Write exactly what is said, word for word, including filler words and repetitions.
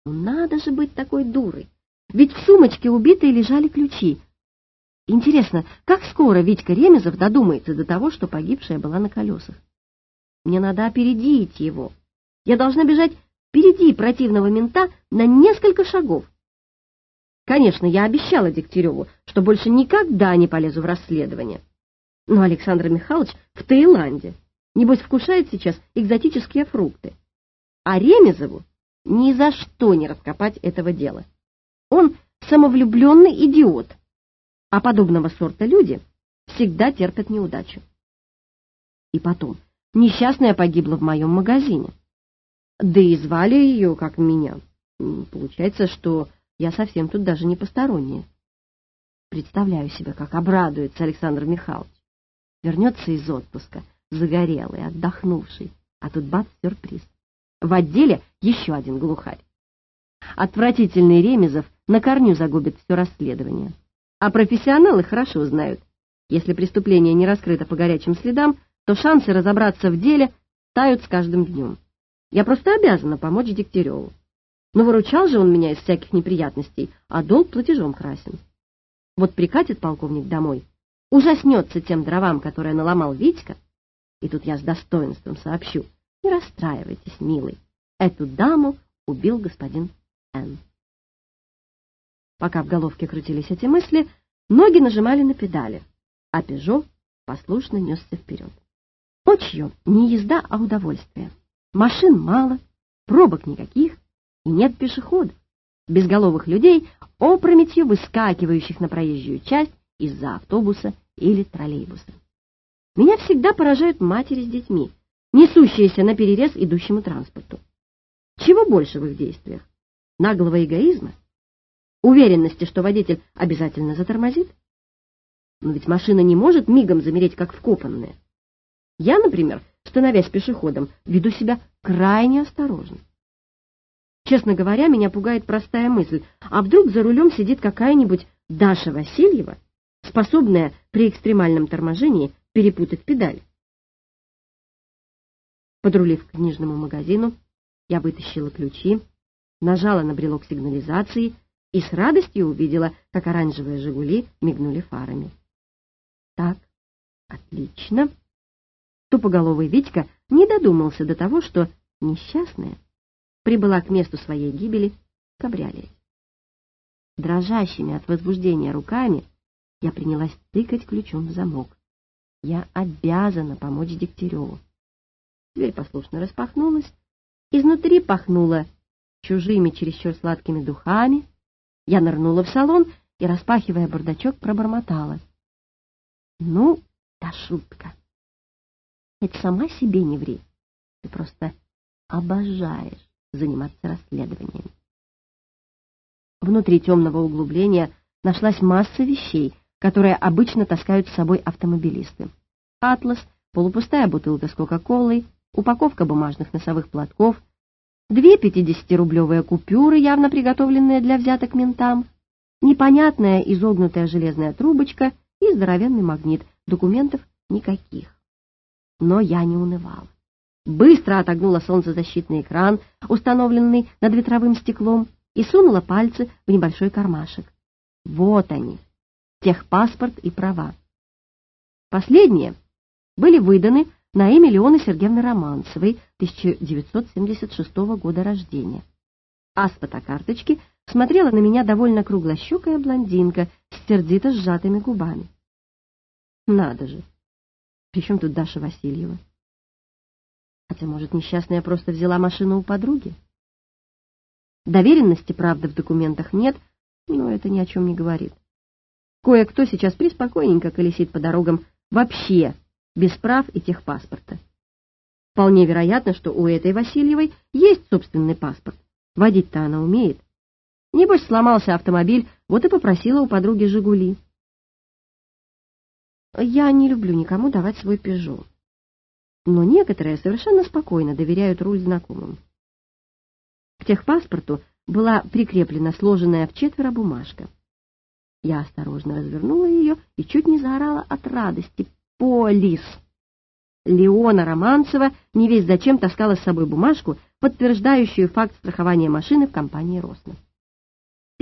Ну, надо же быть такой дурой. Ведь в сумочке убитой лежали ключи. Интересно, как скоро Витька Ремезов додумается до того, что погибшая была на колесах? Мне надо опередить его. Я должна бежать впереди противного мента на несколько шагов. Конечно, я обещала Дегтяреву, что больше никогда не полезу в расследование. Но Александр Михайлович в Таиланде. Небось, вкушает сейчас экзотические фрукты. А Ремезову ни за что не раскопать этого дела. Он самовлюбленный идиот. А подобного сорта люди всегда терпят неудачу. И потом, несчастная погибла в моем магазине. Да и звали ее, как меня. Получается, что я совсем тут даже не посторонняя. Представляю себе, как обрадуется Александр Михайлович. Вернется из отпуска, загорелый, отдохнувший, а тут бац, сюрприз. В отделе еще один глухарь. Отвратительный Ремезов на корню загубит все расследование. А профессионалы хорошо знают, если преступление не раскрыто по горячим следам, то шансы разобраться в деле тают с каждым днем. Я просто обязана помочь Дегтяреву. Но выручал же он меня из всяких неприятностей, а долг платежом красен. Вот прикатит полковник домой, ужаснется тем дровам, которые наломал Витька, и тут я с достоинством сообщу: не расстраивайтесь, милый, эту даму убил господин Н. Пока в головке крутились эти мысли, ноги нажимали на педали, а Пежо послушно несся вперед. Ночью не езда, а удовольствие. Машин мало, пробок никаких, и нет пешеходов, безголовых людей, опрометью выскакивающих на проезжую часть из-за автобуса или троллейбуса. Меня всегда поражают матери с детьми, несущиеся наперерез идущему транспорту. Чего больше в их действиях? Наглого эгоизма? Уверенности, что водитель обязательно затормозит? Но ведь машина не может мигом замереть, как вкопанная. Я, например, становясь пешеходом, веду себя крайне осторожно. Честно говоря, меня пугает простая мысль: а вдруг за рулем сидит какая-нибудь Даша Васильева, способная при экстремальном торможении перепутать педаль? Подрулив к книжному магазину, я вытащила ключи, нажала на брелок сигнализации и с радостью увидела, как оранжевые «Жигули» мигнули фарами. Так, отлично. Тупоголовый Витька не додумался до того, что несчастная прибыла к месту своей гибели в кабриолете. Дрожащими от возбуждения руками я принялась тыкать ключом в замок. Я обязана помочь Дегтяреву. Дверь послушно распахнулась, изнутри пахнуло чужими чересчур сладкими духами. Я нырнула в салон и, распахивая бардачок, пробормотала: ну, да шутка. Хоть сама себе не ври, ты просто обожаешь заниматься расследованием. Внутри темного углубления нашлась масса вещей, которые обычно таскают с собой автомобилисты. Атлас, полупустая бутылка с кока-колой, упаковка бумажных носовых платков, две пятидесятирублевые купюры, явно приготовленные для взяток ментам, непонятная изогнутая железная трубочка и здоровенный магнит. Документов никаких. Но я не унывала. Быстро отогнула солнцезащитный экран, установленный над ветровым стеклом, и сунула пальцы в небольшой кармашек. Вот они, техпаспорт и права. Последние были выданы на имя Леоны Сергеевны Романцевой, тысяча девятьсот семьдесят шестого года рождения. А с фотокарточки смотрела на меня довольно круглощекая блондинка с сердито сжатыми губами. Надо же, при чем тут Даша Васильева? Хотя, может, несчастная просто взяла машину у подруги? Доверенности, правда, в документах нет, но это ни о чем не говорит. Кое-кто сейчас преспокойненько колесит по дорогам вообще без прав и техпаспорта. Вполне вероятно, что у этой Васильевой есть собственный паспорт. Водить-то она умеет. Небось, сломался автомобиль, вот и попросила у подруги «Жигули». Я не люблю никому давать свой «Пежо». Но некоторые совершенно спокойно доверяют руль знакомым. К техпаспорту была прикреплена сложенная вчетверо бумажка. Я осторожно развернула ее и чуть не заорала от радости. Полис! Леона Романцева невесть зачем таскала с собой бумажку, подтверждающую факт страхования машины в компании «Роснов».